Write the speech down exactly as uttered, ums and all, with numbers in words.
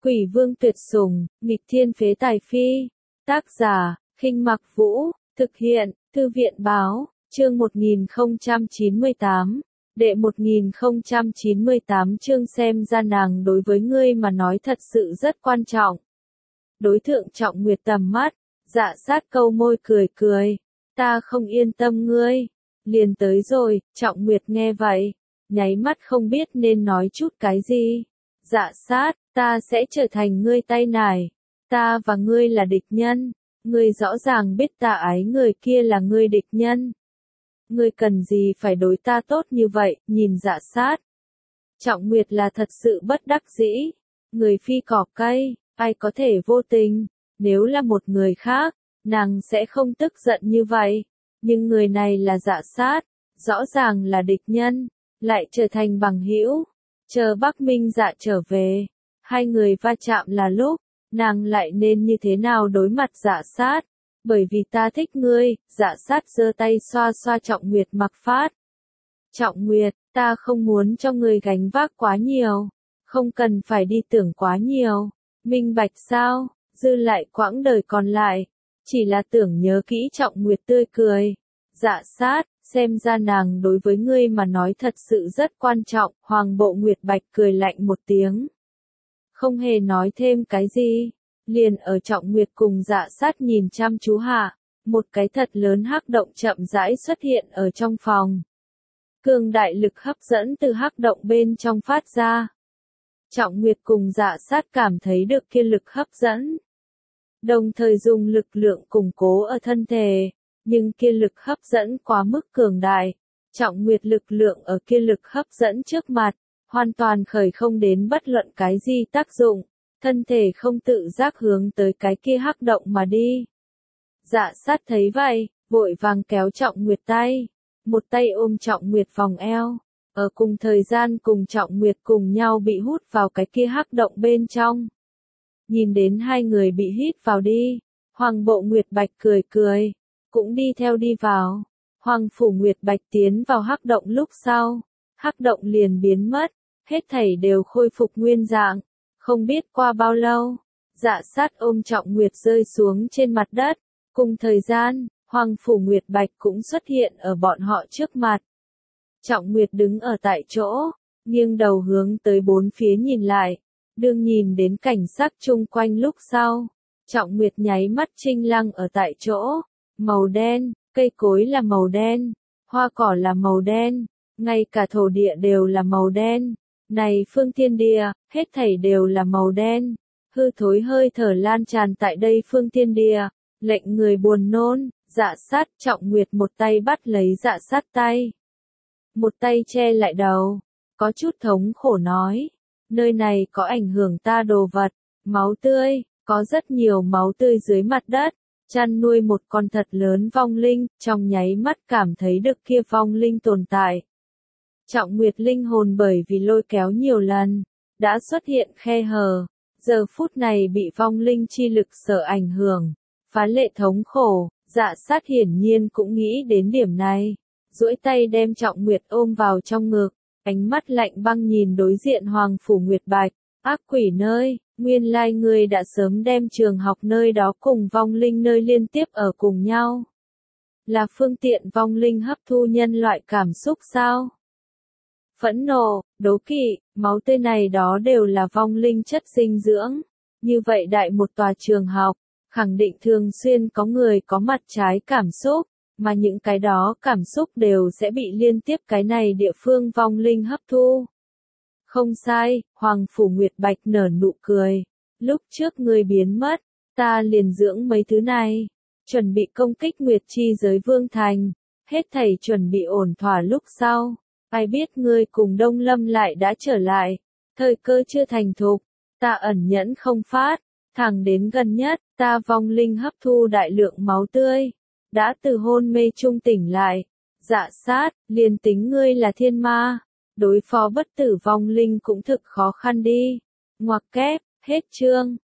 Quỷ vương tuyệt sủng, nghịch thiên phế tài phi. Tác giả, Khinh Mặc Vũ, thực hiện, Thư viện báo, chương một nghìn không trăm chín mươi tám, đệ một nghìn không trăm chín mươi tám chương xem ra nàng đối với ngươi mà nói thật sự rất quan trọng. Đối thượng Trọng Nguyệt tầm mắt, Dạ Sát câu môi cười cười, ta không yên tâm ngươi, liền tới rồi. Trọng Nguyệt nghe vậy, nháy mắt không biết nên nói chút cái gì. Dạ Sát, ta sẽ trở thành ngươi tay nải, ta và ngươi là địch nhân, ngươi rõ ràng biết ta ái người kia là ngươi địch nhân. Ngươi cần gì phải đối ta tốt như vậy, nhìn Dạ Sát. Trọng Nguyệt là thật sự bất đắc dĩ, người phi cỏ cây, ai có thể vô tình, nếu là một người khác, nàng sẽ không tức giận như vậy, nhưng người này là Dạ Sát, rõ ràng là địch nhân, lại trở thành bằng hữu. Chờ Bắc Minh Dạ trở về, hai người va chạm là lúc, nàng lại nên như thế nào đối mặt Dạ Sát, bởi vì ta thích ngươi. Dạ Sát giơ tay xoa xoa Trọng Nguyệt mặc phát. Trọng Nguyệt, ta không muốn cho ngươi gánh vác quá nhiều, không cần phải đi tưởng quá nhiều, minh bạch sao? Dư lại quãng đời còn lại, chỉ là tưởng nhớ kỹ Trọng Nguyệt tươi cười. Dạ Sát, xem ra nàng đối với ngươi mà nói thật sự rất quan trọng. Hoàng Bộ Nguyệt Bạch cười lạnh một tiếng, không hề nói thêm cái gì, liền ở Trọng Nguyệt cùng Dạ Sát nhìn chăm chú hạ, một cái thật lớn hắc động chậm rãi xuất hiện ở trong phòng. Cường đại lực hấp dẫn từ hắc động bên trong phát ra. Trọng Nguyệt cùng Dạ Sát cảm thấy được kia lực hấp dẫn, đồng thời dùng lực lượng củng cố ở thân thể, nhưng kia lực hấp dẫn quá mức cường đại. Trọng Nguyệt lực lượng ở kia lực hấp dẫn trước mặt, hoàn toàn khởi không đến bất luận cái gì tác dụng, thân thể không tự giác hướng tới cái kia hắc động mà đi. Dạ Sát thấy vậy, vội vàng kéo Trọng Nguyệt tay, một tay ôm Trọng Nguyệt vòng eo, ở cùng thời gian cùng Trọng Nguyệt cùng nhau bị hút vào cái kia hắc động bên trong. Nhìn đến hai người bị hít vào đi, Hoàng Bộ Nguyệt Bạch cười cười, cũng đi theo đi vào. Hoàng Phủ Nguyệt Bạch tiến vào hắc động lúc sau, hắc động liền biến mất, hết thảy đều khôi phục nguyên dạng. Không biết qua bao lâu, Dạ Sát ôm Trọng Nguyệt rơi xuống trên mặt đất, cùng thời gian, Hoàng Phủ Nguyệt Bạch cũng xuất hiện ở bọn họ trước mặt. Trọng Nguyệt đứng ở tại chỗ, nghiêng đầu hướng tới bốn phía nhìn lại, đương nhìn đến cảnh sắc chung quanh lúc sau, Trọng Nguyệt nháy mắt trinh lăng ở tại chỗ. Màu đen, cây cối là màu đen, hoa cỏ là màu đen, ngay cả thổ địa đều là màu đen. Này phương thiên địa, hết thảy đều là màu đen, hư thối hơi thở lan tràn tại đây phương thiên địa, lệnh người buồn nôn. Dạ Sát, Trọng Nguyệt một tay bắt lấy Dạ Sát tay, một tay che lại đầu, có chút thống khổ nói, nơi này có ảnh hưởng ta đồ vật, máu tươi, có rất nhiều máu tươi dưới mặt đất, chăn nuôi một con thật lớn vong linh, trong nháy mắt cảm thấy được kia vong linh tồn tại. Trọng Nguyệt linh hồn bởi vì lôi kéo nhiều lần, đã xuất hiện khe hở, giờ phút này bị vong linh chi lực sở ảnh hưởng, phá lệ thống khổ. Dạ Sát hiển nhiên cũng nghĩ đến điểm này, duỗi tay đem Trọng Nguyệt ôm vào trong ngực, ánh mắt lạnh băng nhìn đối diện Hoàng Phủ Nguyệt Bạch. Ác quỷ nơi, nguyên lai ngươi đã sớm đem trường học nơi đó cùng vong linh nơi liên tiếp ở cùng nhau. Là phương tiện vong linh hấp thu nhân loại cảm xúc sao? Phẫn nộ, đố kỵ, máu tươi này đó đều là vong linh chất dinh dưỡng. Như vậy đại một tòa trường học, khẳng định thường xuyên có người có mặt trái cảm xúc, mà những cái đó cảm xúc đều sẽ bị liên tiếp cái này địa phương vong linh hấp thu. Không sai, Hoàng Phủ Nguyệt Bạch nở nụ cười. Lúc trước ngươi biến mất, ta liền dưỡng mấy thứ này, chuẩn bị công kích Nguyệt Chi giới Vương Thành. Hết thảy chuẩn bị ổn thỏa lúc sau, ai biết ngươi cùng Đông Lâm lại đã trở lại. Thời cơ chưa thành thục, ta ẩn nhẫn không phát, thẳng đến gần nhất, ta vong linh hấp thu đại lượng máu tươi, đã từ hôn mê trung tỉnh lại. Dạ Sát, liền tính ngươi là thiên ma, đối phó bất tử vong linh cũng thực khó khăn đi. Ngoặc kép, hết chương.